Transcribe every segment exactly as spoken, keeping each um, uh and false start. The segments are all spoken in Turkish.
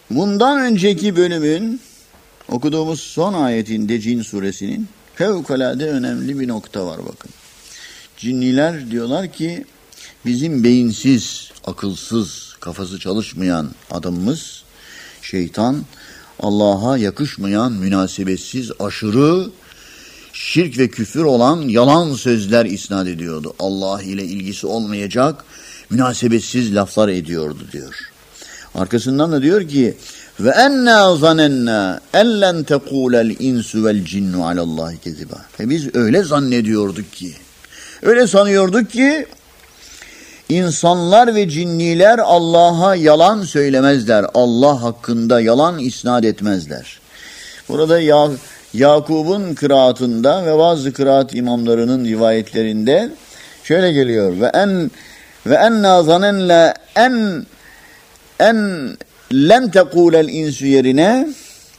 Bundan önceki bölümün okuduğumuz son ayetinde Cin suresinin fevkalade önemli bir nokta var bakın. Cinniler diyorlar ki bizim beyinsiz, akılsız, kafası çalışmayan adamımız şeytan Allah'a yakışmayan, münasebetsiz, aşırı şirk ve küfür olan yalan sözler isnat ediyordu. Allah ile ilgisi olmayacak münasebetsiz laflar ediyordu diyor. Arkasından da diyor ki ve enna zanenna ellen tekulel insu vel cinnu alallahi keziba. Ve biz öyle zannediyorduk ki, öyle sanıyorduk ki insanlar ve cinniler Allah'a yalan söylemezler. Allah hakkında yalan isnat etmezler. Burada ya, Yakub'un kıraatında ve bazı kıraat imamlarının rivayetlerinde şöyle geliyor. Ve en ve enna zanenna en en len tekulel insu yerine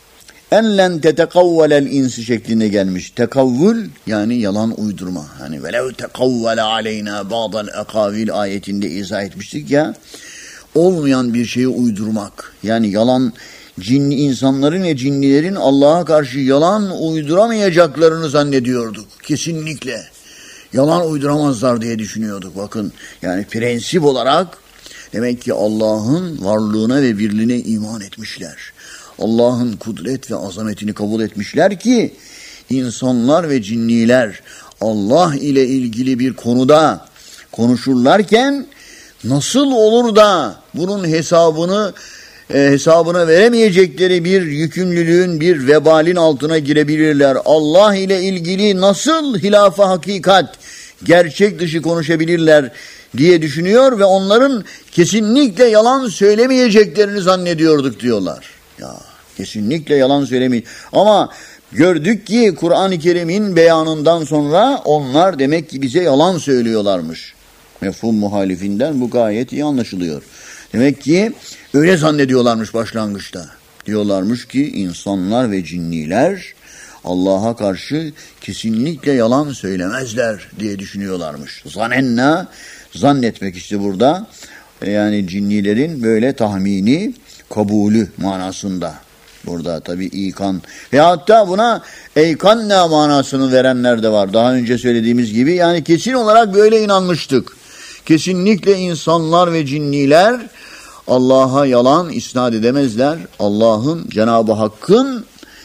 en len tetekavvelel insu şeklinde gelmiş. Tekavvül yani yalan uydurma. Hani velev tekavvele aleyna ba'dal ekavil ayetinde izah etmiştik ya. Olmayan bir şeyi uydurmak. Yani yalan, cinni insanların ve cinnilerin Allah'a karşı yalan uyduramayacaklarını zannediyorduk. Kesinlikle. Yalan uyduramazlar diye düşünüyorduk. Bakın yani prensip olarak demek ki Allah'ın varlığına ve birliğine iman etmişler. Allah'ın kudret ve azametini kabul etmişler ki insanlar ve cinniler Allah ile ilgili bir konuda konuşurlarken nasıl olur da bunun hesabını e, hesabına veremeyecekleri bir yükümlülüğün, bir vebalin altına girebilirler. Allah ile ilgili nasıl hilafa hakikat, gerçek dışı konuşabilirler diye düşünüyor ve onların kesinlikle yalan söylemeyeceklerini zannediyorduk diyorlar. Ya kesinlikle yalan söylemeyin. Ama gördük ki Kur'an-ı Kerim'in beyanından sonra onlar demek ki bize yalan söylüyorlarmış. Mefhum muhalifinden bu gayet iyi anlaşılıyor. Demek ki öyle zannediyorlarmış başlangıçta. Diyorlarmış ki insanlar ve cinniler Allah'a karşı kesinlikle yalan söylemezler diye düşünüyorlarmış. Zanenna, zannetmek işte burada. Yani cinnilerin böyle tahmini, kabulü manasında. Burada tabii ikan ve hatta buna eykanna manasını verenler de var. Daha önce söylediğimiz gibi yani kesin olarak böyle inanmıştık. Kesinlikle insanlar ve cinniler Allah'a yalan isnat edemezler. Allah'ın, Cenab-ı Hakk'ın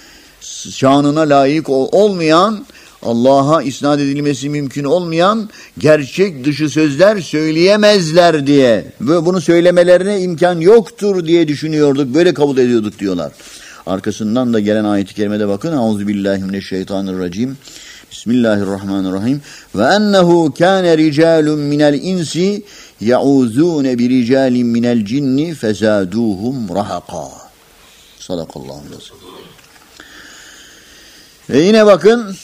şanına layık olmayan, Allah'a isnat edilmesi mümkün olmayan gerçek dışı sözler söyleyemezler diye ve bunu söylemelerine imkan yoktur diye düşünüyorduk. Böyle kabul ediyorduk diyorlar. Arkasından da gelen ayet-i kerimede bakın. Euzubillahimineşşeytanirracim. Bismillahirrahmanirrahim. Ve ennehu kâne ricâlun minel insi ya'ûzûne bi ricâlin minel cinni fezâdûhum rahaqâ. Sadakallahu aleyhi ve sellem. Ve yine bakın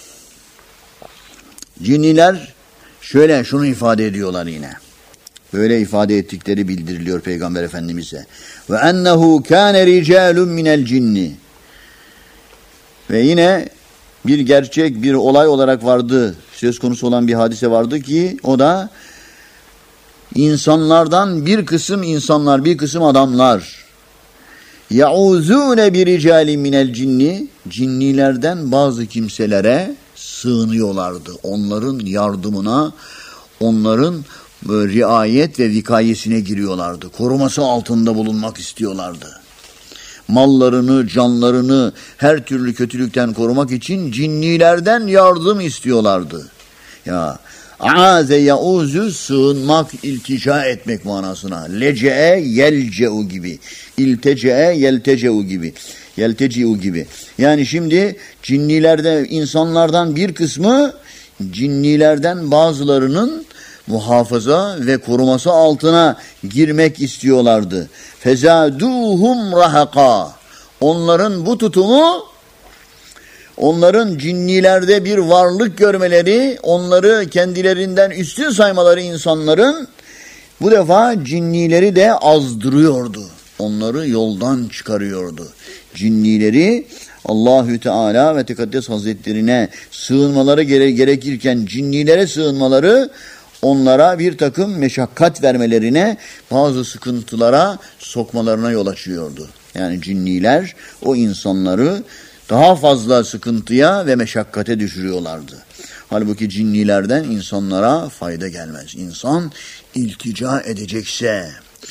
cinniler şöyle şunu ifade ediyorlar yine. Böyle ifade ettikleri bildiriliyor Peygamber Efendimiz'e. Ve ennehu kâne ricâlun minel cinni. Ve yine bir gerçek, bir olay olarak vardı. Söz konusu olan bir hadise vardı ki o da insanlardan bir kısım insanlar, bir kısım adamlar ya'ûzûne bir ricâlin minel cinni, cinnilerden bazı kimselere sığınıyorlardı. Onların yardımına, onların riayet ve vikayesine giriyorlardı. Koruması altında bulunmak istiyorlardı. Mallarını, canlarını her türlü kötülükten korumak için cinnilerden yardım istiyorlardı. Ya a'aze ya'uzu sığınmak, iltica etmek manasına. Lece'e yelce'u gibi. İltece'e yeltece'u gibi. Yelteci'u gibi. Yani şimdi cinnilerde insanlardan bir kısmı cinnilerden bazılarının muhafaza ve koruması altına girmek istiyorlardı. Fezaduhum rahaka. Onların bu tutumu, onların cinnilerde bir varlık görmeleri, onları kendilerinden üstün saymaları insanların bu defa cinnileri de azdırıyordu. Onları yoldan çıkarıyordu. Cinnileri Allahü Teala ve Tekaddes Hazretlerine sığınmaları gere- gerekirken cinnilere sığınmaları onlara bir takım meşakkat vermelerine, bazı sıkıntılara sokmalarına yol açıyordu. Yani cinniler o insanları daha fazla sıkıntıya ve meşakkate düşürüyorlardı. Halbuki cinnilerden insanlara fayda gelmez. İnsan iltica edecekse,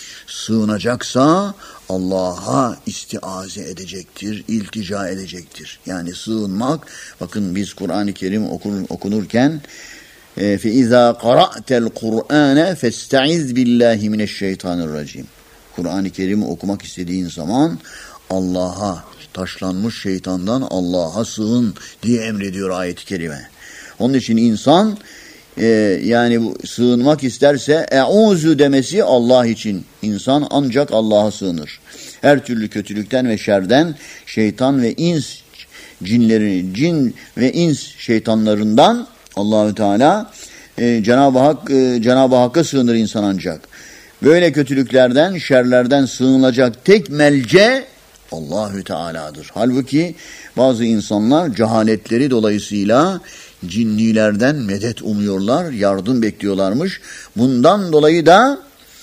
sığınacaksa Allah'a istiaze edecektir, iltica edecektir. Yani sığınmak, bakın biz Kur'an-ı Kerim okur, okunurken فَاِذَا قَرَأْتَ الْقُرْآنَ فَاسْتَعِذْ بِاللّٰهِ مِنَ الشَّيْطَانِ الرَّجِيمِ. Kur'an-ı Kerim'i okumak istediğin zaman Allah'a, taşlanmış şeytandan Allah'a sığın diye emrediyor ayet-i kerime. Onun için insan e, yani bu, sığınmak isterse e'uzu demesi Allah için. İnsan ancak Allah'a sığınır. Her türlü kötülükten ve şerden, şeytan ve ins cinlerini, cin ve ins şeytanlarından Allahü Teala e, Cenab-ı Hak e, Cenab-ı Hakk'a sığınır insan ancak. Böyle kötülüklerden, şerlerden sığınılacak tek melce Allahü Teala'dır. Halbuki bazı insanlar cehaletleri dolayısıyla cinnilerden medet umuyorlar, yardım bekliyorlarmış. Bundan dolayı da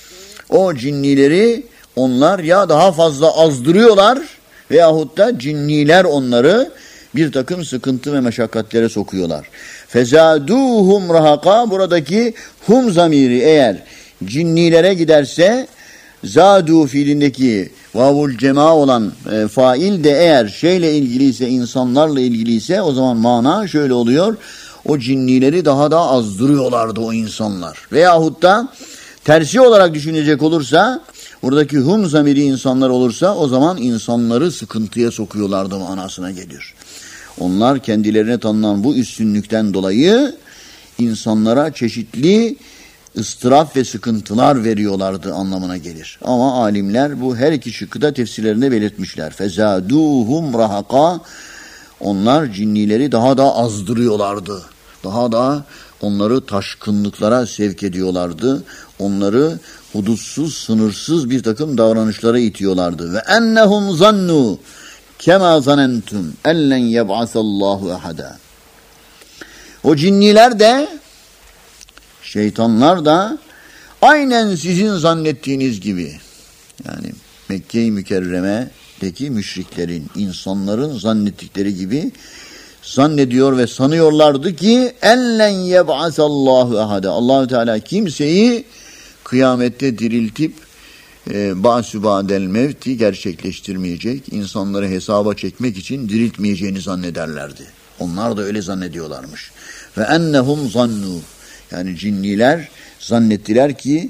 o cinnileri onlar ya daha fazla azdırıyorlar veyahut da cinniler onları bir takım sıkıntı ve meşakkatlere sokuyorlar. Fezaduhum rahaka, buradaki hum zamiri eğer cinnilere giderse zadu fiilindeki vavul cema olan e, fail de eğer şeyle ilgiliyse, insanlarla ilgiliyse o zaman mana şöyle oluyor. O cinnileri daha da azdırıyorlardı o insanlar. Veyahut da tersi olarak düşünecek olursa, buradaki hum zamiri insanlar olursa o zaman insanları sıkıntıya sokuyorlardı manasına gelir. Onlar kendilerine tanınan bu üstünlükten dolayı insanlara çeşitli ıstıraf ve sıkıntılar veriyorlardı anlamına gelir. Ama alimler bu her iki şıkkı da tefsirlerinde belirtmişler. Fezaduhum rahaka, onlar cinnileri daha da azdırıyorlardı. Daha da onları taşkınlıklara sevk ediyorlardı. Onları hudutsuz, sınırsız bir takım davranışlara itiyorlardı. Ve ennehum zannu kema zanentum ellen yeb'asallahu ahada. O cinniler de, şeytanlar da aynen sizin zannettiğiniz gibi, yani Mekke-i Mükerreme'deki müşriklerin, insanların zannettikleri gibi zannediyor ve sanıyorlardı ki ellen yeb'asallahu ahada. Allahu Teala kimseyi kıyamette diriltip e, ba'su ba'del mevti gerçekleştirmeyecek, insanları hesaba çekmek için diriltmeyeceğini zannederlerdi. Onlar da öyle zannediyorlarmış. Ve ennehum zannu, yani cinniler zannettiler ki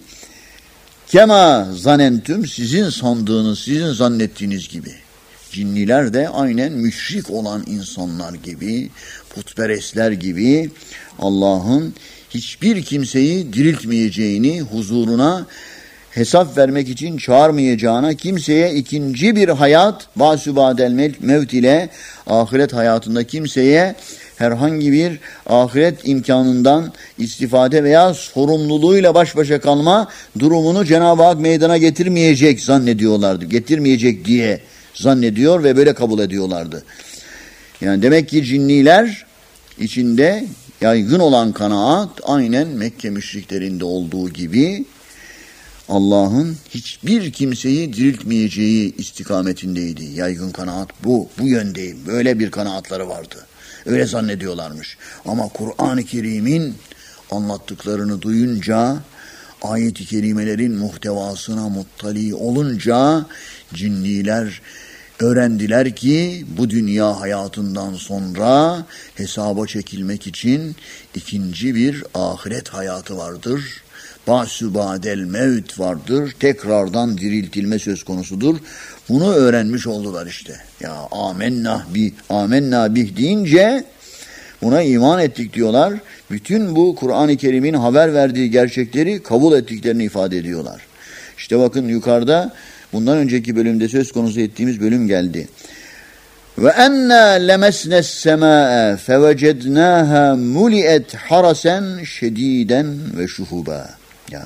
kema zanentüm, sizin sandığınız, sizin zannettiğiniz gibi. Cinniler de aynen müşrik olan insanlar gibi, putperestler gibi Allah'ın hiçbir kimseyi diriltmeyeceğini, huzuruna hesap vermek için çağırmayacağına, kimseye ikinci bir hayat, ba'su ba'del mevt ile ahiret hayatında kimseye herhangi bir ahiret imkanından istifade veya sorumluluğuyla baş başa kalma durumunu Cenab-ı Hak meydana getirmeyecek zannediyorlardı. Getirmeyecek diye zannediyor ve böyle kabul ediyorlardı. Yani demek ki cinniler içinde yaygın olan kanaat aynen Mekke müşriklerinde olduğu gibi Allah'ın hiçbir kimseyi diriltmeyeceği istikametindeydi. Yaygın kanaat bu, bu yöndeyim. Böyle bir kanaatları vardı. Öyle zannediyorlarmış. Ama Kur'an-ı Kerim'in anlattıklarını duyunca, ayet-i kerimelerin muhtevasına muttali olunca cinniler öğrendiler ki bu dünya hayatından sonra hesaba çekilmek için ikinci bir ahiret hayatı vardır. Ba'su ba'del mevt vardır. Tekrardan diriltilme söz konusudur. Bunu öğrenmiş oldular işte. Ya amennah bih, amennah bih deyince buna iman ettik diyorlar. Bütün bu Kur'an-ı Kerim'in haber verdiği gerçekleri kabul ettiklerini ifade ediyorlar. İşte bakın yukarıda bundan önceki bölümde söz konusu ettiğimiz bölüm geldi. Ve enna lemesnes semâe fevecednâhâ muli'et harasen şedîden ve şuhuba. Ya.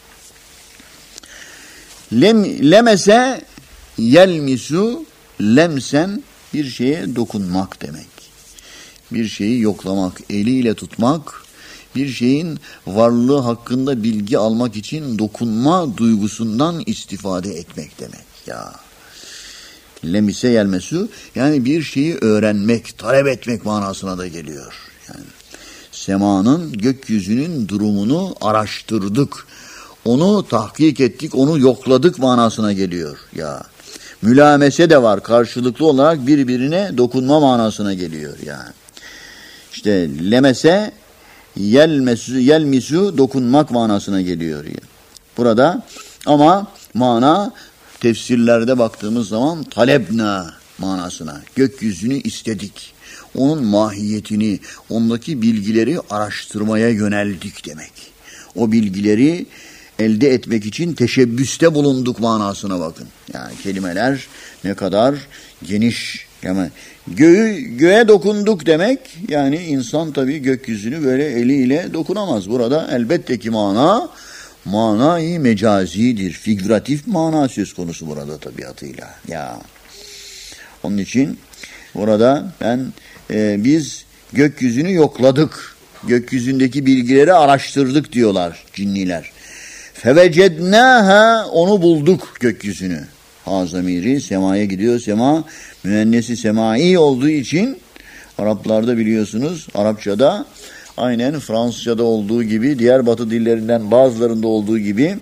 Lem, lemese yelmisu, lemsen bir şeye dokunmak demek. Bir şeyi yoklamak, eliyle tutmak, bir şeyin varlığı hakkında bilgi almak için dokunma duygusundan istifade etmek demek ya. Lemise yelmesu yani bir şeyi öğrenmek, talep etmek manasına da geliyor. Yani semanın, gökyüzünün durumunu araştırdık. Onu tahkik ettik, onu yokladık manasına geliyor ya. Mülamese de var. Karşılıklı olarak birbirine dokunma manasına geliyor yani. İşte lemese yelmesu, yelmisu dokunmak manasına geliyor. Yani. Burada ama mana tefsirlerde baktığımız zaman talebna manasına. Gökyüzünü istedik. Onun mahiyetini, ondaki bilgileri araştırmaya yöneldik demek. O bilgileri elde etmek için teşebbüste bulunduk manasına bakın. Yani kelimeler ne kadar geniş. Yani göğü, göğe dokunduk demek. Yani insan tabii gökyüzünü böyle eliyle dokunamaz. Burada elbette ki mana, manayı mecazidir. Figüratif mana söz konusu burada tabiatıyla. Ya. Onun için burada ben e, biz gökyüzünü yokladık. Gökyüzündeki bilgileri araştırdık diyorlar cinniler. Fevecednâha onu bulduk gökyüzünü. Ha zamiri semaya gidiyor. Sema müennesi semai olduğu için Araplarda biliyorsunuz Arapçada aynen Fransızca'da olduğu gibi diğer batı dillerinden bazılarında olduğu gibi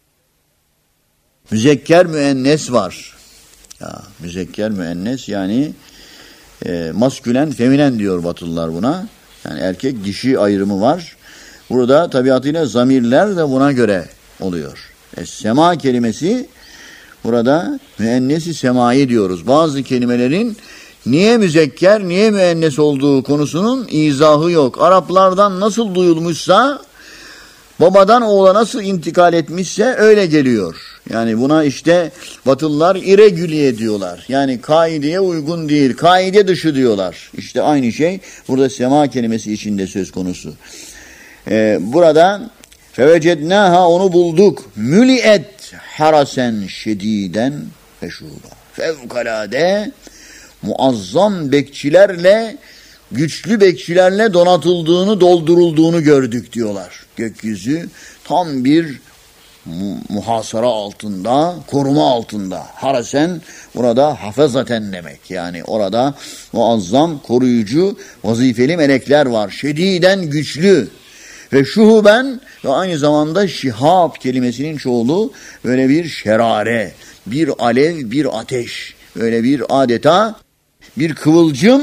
müzekker müennes var. Ya, müzekker müennes yani e, maskülen feminen diyor Batılılar buna. Yani erkek dişi ayrımı var. Burada tabiatıyla zamirler de buna göre oluyor. E, sema kelimesi burada müennesi semai diyoruz. Bazı kelimelerin niye müzekker, niye müennes olduğu konusunun izahı yok. Araplardan nasıl duyulmuşsa, babadan oğula nasıl intikal etmişse öyle geliyor. Yani buna işte Batılılar irregüliye diyorlar. Yani kaideye uygun değil, kaide dışı diyorlar. İşte aynı şey burada sema kelimesi içinde söz konusu. Ee, burada fevecednâha onu bulduk. Müliet harasen şediden ve şuba. Fevkalade muazzam bekçilerle, güçlü bekçilerle donatıldığını, doldurulduğunu gördük diyorlar. Gökyüzü tam bir mu- muhasara altında, koruma altında. Harasen burada hafezaten demek. Yani orada muazzam, koruyucu, vazifeli melekler var. Şediden güçlü. Ve şuhuben ve aynı zamanda şihab kelimesinin çoğulu böyle bir şerare, bir alev, bir ateş, böyle bir adeta bir kıvılcım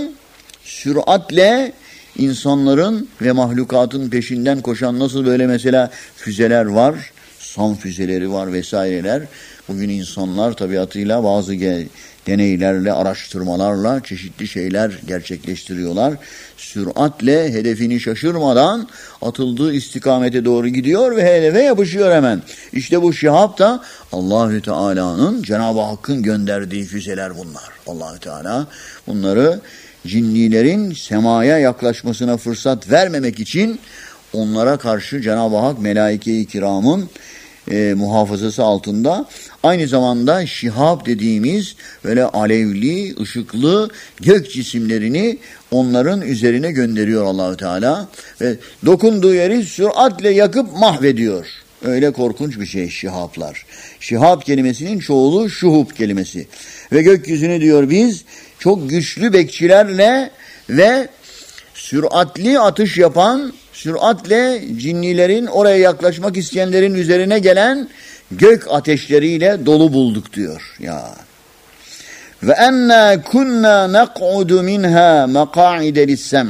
süratle insanların ve mahlukatın peşinden koşan nasıl böyle mesela füzeler var, san füzeleri var vesaireler. Bugün insanlar tabiatıyla bazı deneylerle, araştırmalarla çeşitli şeyler gerçekleştiriyorlar. Süratle hedefini şaşırmadan atıldığı istikamete doğru gidiyor ve hedefe yapışıyor hemen. İşte bu şihab da Allahü Teala'nın, Cenab-ı Hakk'ın gönderdiği füzeler bunlar. Allahü Teala bunları cinnilerin semaya yaklaşmasına fırsat vermemek için onlara karşı Cenab-ı Hak melaike-i kiramın E, muhafazası altında aynı zamanda şihab dediğimiz böyle alevli, ışıklı gök cisimlerini onların üzerine gönderiyor Allahu Teala ve dokunduğu yeri süratle yakıp mahvediyor. Öyle korkunç bir şey şihablar. Şihab kelimesinin çoğulu şuhub kelimesi. Ve gökyüzünü diyor biz çok güçlü bekçilerle ve süratli atış yapan, süratle cinnilerin oraya yaklaşmak isteyenlerin üzerine gelen gök ateşleriyle dolu bulduk diyor. Ya. Ve enna kunna naq'udu minha maq'ide lis-sem'.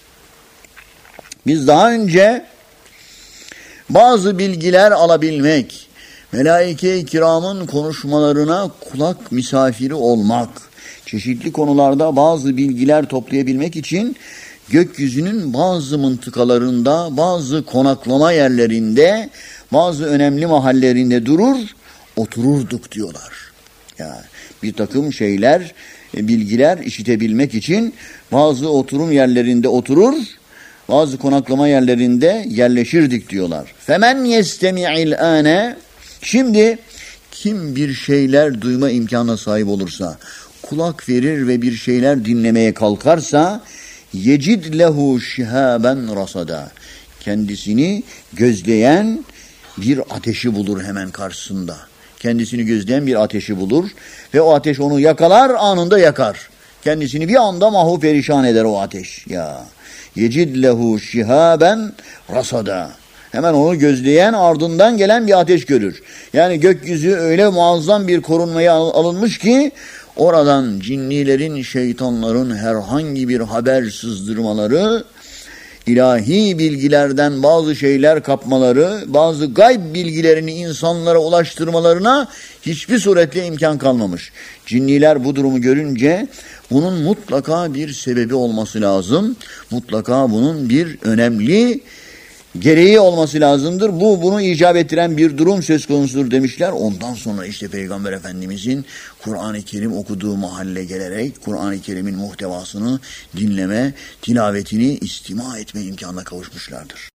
Biz daha önce bazı bilgiler alabilmek, melaike-i kiramın konuşmalarına kulak misafiri olmak, çeşitli konularda bazı bilgiler toplayabilmek için gökyüzünün bazı mıntıkalarında, bazı konaklama yerlerinde, bazı önemli mahallerinde durur, otururduk diyorlar. Yani bir takım şeyler, bilgiler işitebilmek için bazı oturum yerlerinde oturur, bazı konaklama yerlerinde yerleşirdik diyorlar. Femen yestemi'il âne, şimdi kim bir şeyler duyma imkanına sahip olursa, kulak verir ve bir şeyler dinlemeye kalkarsa, yecid lehu şihaben rasada. kendisini gözleyen bir ateşi bulur hemen karşısında. Kendisini gözleyen bir ateşi bulur ve o ateş onu yakalar, anında yakar. Kendisini bir anda mahvu perişan eder o ateş. Ya yecid lehu şihaben rasada. Hemen onu gözleyen ardından gelen bir ateş görür. Yani gökyüzü öyle muazzam bir korunmaya alınmış ki oradan cinnilerin, şeytanların herhangi bir haber sızdırmaları, ilahi bilgilerden bazı şeyler kapmaları, bazı gayb bilgilerini insanlara ulaştırmalarına hiçbir suretle imkan kalmamış. Cinniler bu durumu görünce bunun mutlaka bir sebebi olması lazım. Mutlaka bunun bir önemli gereği olması lazımdır. Bu bunu icap ettiren bir durum söz konusudur demişler. Ondan sonra işte Peygamber Efendimizin Kur'an-ı Kerim okuduğu mahalle gelerek Kur'an-ı Kerim'in muhtevasını dinleme, tilavetini istima etme imkanına kavuşmuşlardır.